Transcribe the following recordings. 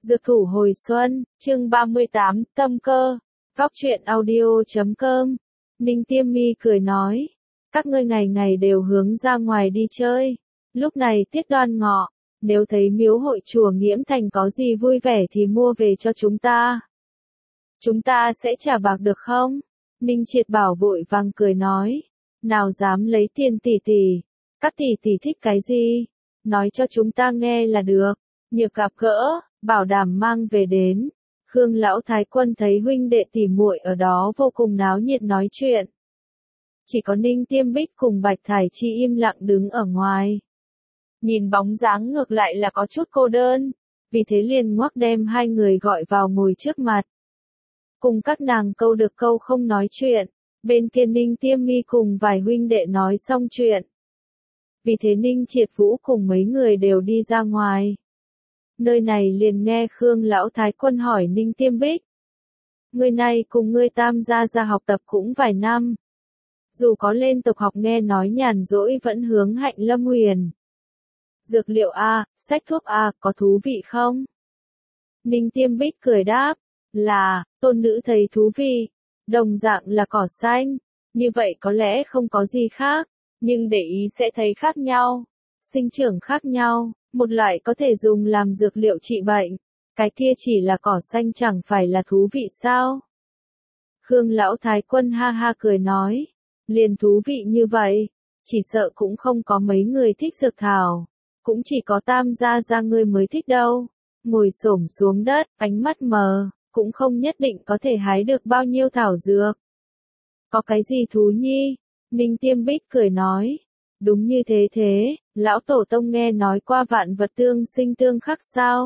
Dược thủ hồi xuân, chương 38, tâm cơ. Góc truyện audio.com. Ninh Tiêm Mi cười nói. Các ngươi ngày ngày đều hướng ra ngoài đi chơi. Lúc này tiết Đoan Ngọ, nếu thấy miếu hội chùa Nghiễm Thành có gì vui vẻ thì mua về cho chúng ta. Chúng ta sẽ trả bạc được không? Ninh Triệt Bảo vội vàng cười nói. Nào dám lấy tiền tỷ tỷ. Các tỷ tỷ thích cái gì? Nói cho chúng ta nghe là được. Nhược gặp gỡ, bảo đảm mang về đến. Khương lão thái quân thấy huynh đệ tỷ muội ở đó vô cùng náo nhiệt nói chuyện. Chỉ có Ninh Tiêm Bích cùng Bạch Thải Chi im lặng đứng ở ngoài. Nhìn bóng dáng ngược lại là có chút cô đơn, vì thế liền ngoắc đem hai người gọi vào ngồi trước mặt. Cùng các nàng câu được câu không nói chuyện, bên kia Ninh Tiêm Mi cùng vài huynh đệ nói xong chuyện. Vì thế Ninh Triệt Vũ cùng mấy người đều đi ra ngoài. Nơi này liền nghe Khương lão thái quân hỏi Ninh Tiêm Bích. Người này cùng ngươi Tam gia ra học tập cũng vài năm. Dù có lên tục học nghe nói nhàn rỗi vẫn hướng Hạnh Lâm Huyền. Dược liệu A, sách thuốc A, có thú vị không? Ninh Tiêm Bích cười đáp, là, tôn nữ thấy thú vị, đồng dạng là cỏ xanh, như vậy có lẽ không có gì khác, nhưng để ý sẽ thấy khác nhau, sinh trưởng khác nhau, một loại có thể dùng làm dược liệu trị bệnh, cái kia chỉ là cỏ xanh chẳng phải là thú vị sao? Khương lão thái quân ha ha cười nói, liền thú vị như vậy, chỉ sợ cũng không có mấy người thích dược thảo. Cũng chỉ có Tam gia ra ngươi mới thích đâu. Ngồi xổm xuống đất, ánh mắt mờ, cũng không nhất định có thể hái được bao nhiêu thảo dược. Có cái gì thú nhi? Ninh Tiêm Bích cười nói. Đúng như thế, lão tổ tông nghe nói qua vạn vật tương sinh tương khắc sao?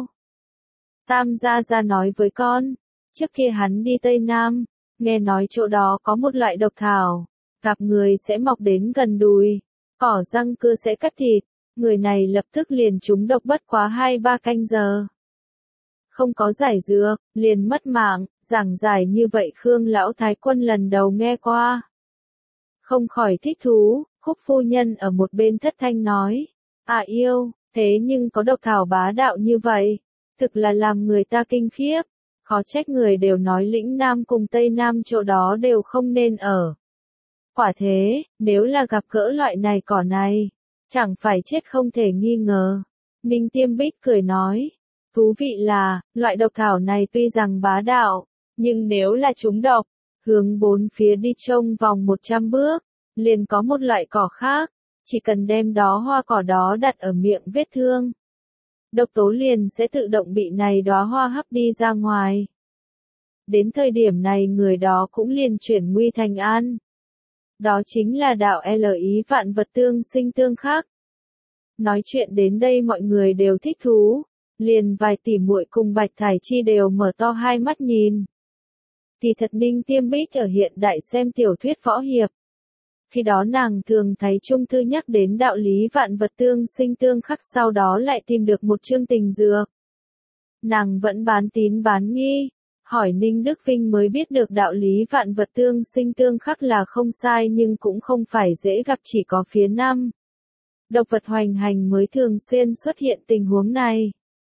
Tam gia ra nói với con, trước kia hắn đi Tây Nam, nghe nói chỗ đó có một loại độc thảo, gặp người sẽ mọc đến gần đùi, cỏ răng cưa sẽ cắt thịt. Người này lập tức liền trúng độc bất quá 2-3 canh giờ. Không có giải dược, liền mất mạng, giảng giải như vậy Khương lão thái quân lần đầu nghe qua. Không khỏi thích thú, Khúc phu nhân ở một bên thất thanh nói. À yêu, thế nhưng có độc thảo bá đạo như vậy, thực là làm người ta kinh khiếp. Khó trách người đều nói lĩnh Nam cùng Tây Nam chỗ đó đều không nên ở. Quả thế, nếu là gặp gỡ loại này cỏ này, chẳng phải chết không thể nghi ngờ. Ninh Tiêm Bích cười nói. Thú vị là, loại độc thảo này tuy rằng bá đạo, nhưng nếu là trúng độc, hướng bốn phía đi trong vòng 100 bước, liền có một loại cỏ khác, chỉ cần đem đó hoa cỏ đó đặt ở miệng vết thương. Độc tố liền sẽ tự động bị này đóa hoa hấp đi ra ngoài. Đến thời điểm này người đó cũng liền chuyển nguy thành an. Đó chính là đạo L ý vạn vật tương sinh tương khắc. Nói chuyện đến đây mọi người đều thích thú, liền vài tỷ muội cùng Bạch Thải Chi đều mở to hai mắt nhìn. Kỳ thật Ninh Tiêm Bích ở hiện đại xem tiểu thuyết võ hiệp. Khi đó nàng thường thấy Trung Thư nhắc đến đạo lý vạn vật tương sinh tương khắc, sau đó lại tìm được một chương tình dược. Nàng vẫn bán tín bán nghi. Hỏi Ninh Đức Vinh mới biết được đạo lý vạn vật tương sinh tương khắc là không sai, nhưng cũng không phải dễ gặp, chỉ có phía Nam. Độc vật hoành hành mới thường xuyên xuất hiện tình huống này.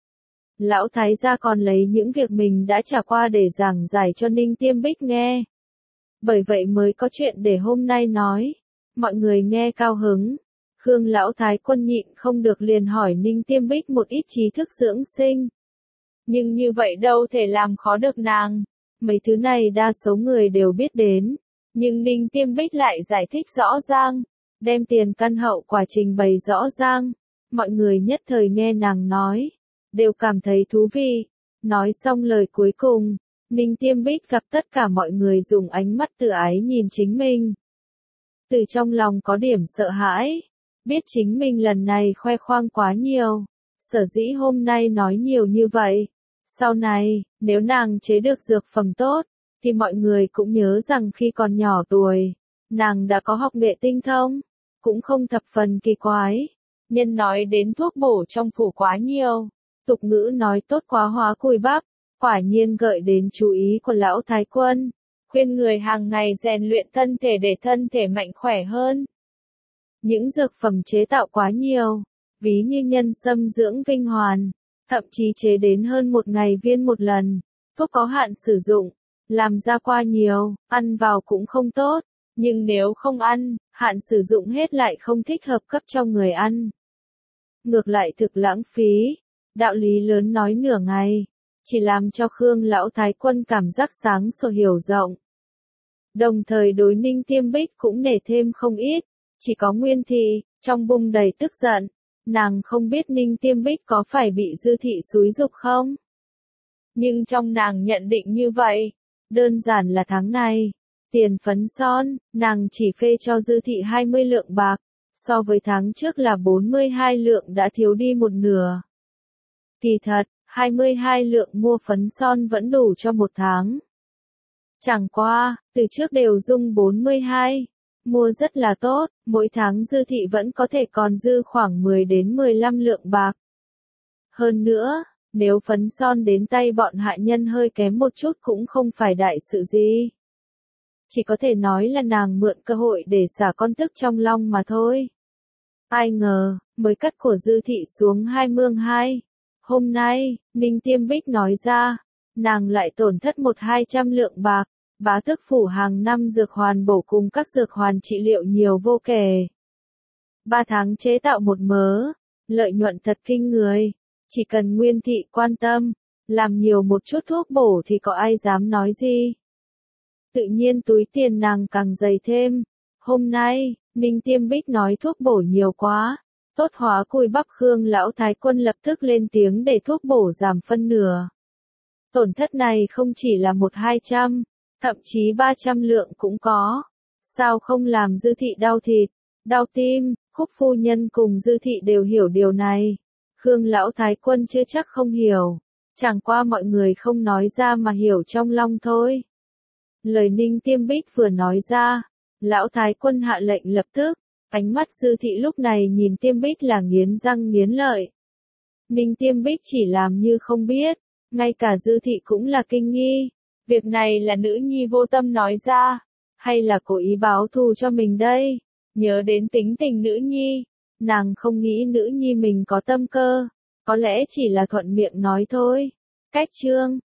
Lão thái gia còn lấy những việc mình đã trải qua để giảng giải cho Ninh Tiêm Bích nghe. Bởi vậy mới có chuyện để hôm nay nói. Mọi người nghe cao hứng. Khương lão thái quân nhịn không được liền hỏi Ninh Tiêm Bích một ít trí thức dưỡng sinh. Nhưng như vậy đâu thể làm khó được nàng. Mấy thứ này đa số người đều biết đến. Nhưng Ninh Tiêm Bích lại giải thích rõ ràng. Đem tiền căn hậu quả trình bày rõ ràng. Mọi người nhất thời nghe nàng nói. Đều cảm thấy thú vị. Nói xong lời cuối cùng. Ninh Tiêm Bích gặp tất cả mọi người dùng ánh mắt tự ái nhìn chính mình. Từ trong lòng có điểm sợ hãi. Biết chính mình lần này khoe khoang quá nhiều. Sở dĩ hôm nay nói nhiều như vậy. Sau này, nếu nàng chế được dược phẩm tốt, thì mọi người cũng nhớ rằng khi còn nhỏ tuổi, nàng đã có học nghệ tinh thông, cũng không thập phần kỳ quái. Nhân nói đến thuốc bổ trong phủ quá nhiều, tục ngữ nói tốt quá hóa cùi bắp, quả nhiên gợi đến chú ý của lão thái quân, khuyên người hàng ngày rèn luyện thân thể để thân thể mạnh khỏe hơn. Những dược phẩm chế tạo quá nhiều, ví như nhân sâm dưỡng vinh hoàn, thậm chí chế đến hơn 1 ngày viên một lần. Thuốc có hạn sử dụng, làm ra qua nhiều, ăn vào cũng không tốt, nhưng nếu không ăn, hạn sử dụng hết lại không thích hợp cấp cho người ăn. Ngược lại thực lãng phí, đạo lý lớn nói nửa ngày, chỉ làm cho Khương Lão Thái Quân cảm giác sáng sủa hiểu rộng. Đồng thời đối Ninh Tiêm Bích cũng nể thêm không ít, chỉ có Nguyên Thị, trong bụng đầy tức giận, nàng không biết Ninh Tiêm Bích có phải bị Dư Thị xúi giục không? Nhưng trong nàng nhận định như vậy, đơn giản là tháng này, tiền phấn son, nàng chỉ phê cho Dư Thị 20 lượng bạc, so với tháng trước là 42 lượng đã thiếu đi một nửa. Kỳ thật, 22 lượng mua phấn son vẫn đủ cho một tháng. Chẳng qua, từ trước đều dùng 42, mua rất là tốt, mỗi tháng Dư Thị vẫn có thể còn dư khoảng 10 đến 15 lượng bạc. Hơn nữa, nếu phấn son đến tay bọn hạ nhân hơi kém một chút cũng không phải đại sự gì. Chỉ có thể nói là nàng mượn cơ hội để xả con tức trong lòng mà thôi. Ai ngờ, mới cắt của Dư Thị xuống 2 hôm nay, Ninh Tiêm Bích nói ra, nàng lại tổn thất 100-200 lượng bạc, bá tước phủ hàng năm dược hoàn bổ cùng các dược hoàn trị liệu nhiều vô kể. 3 tháng chế tạo một mớ, lợi nhuận thật kinh người, chỉ cần Nguyên Thị quan tâm, làm nhiều một chút thuốc bổ thì có ai dám nói gì. Tự nhiên túi tiền nàng càng dày thêm. Hôm nay, Ninh Tiêm Bích nói thuốc bổ nhiều quá, tốt hóa cùi bắp Khương Lão Thái Quân lập tức lên tiếng để thuốc bổ giảm phân nửa. Tổn thất này không chỉ là 100-200, thậm chí 300 lượng cũng có. Sao không làm Dư Thị đau thịt, đau tim, Khúc phu nhân cùng Dư Thị đều hiểu điều này. Khương Lão Thái Quân chưa chắc không hiểu, chẳng qua mọi người không nói ra mà hiểu trong lòng thôi. Lời Ninh Tiêm Bích vừa nói ra, Lão Thái Quân hạ lệnh lập tức, ánh mắt Dư Thị lúc này nhìn Tiêm Bích là nghiến răng nghiến lợi. Ninh Tiêm Bích chỉ làm như không biết, ngay cả Dư Thị cũng là kinh nghi, việc này là nữ nhi vô tâm nói ra, hay là cố ý báo thù cho mình đây? Nhớ đến tính tình nữ nhi, nàng không nghĩ nữ nhi mình có tâm cơ, có lẽ chỉ là thuận miệng nói thôi. Cách chương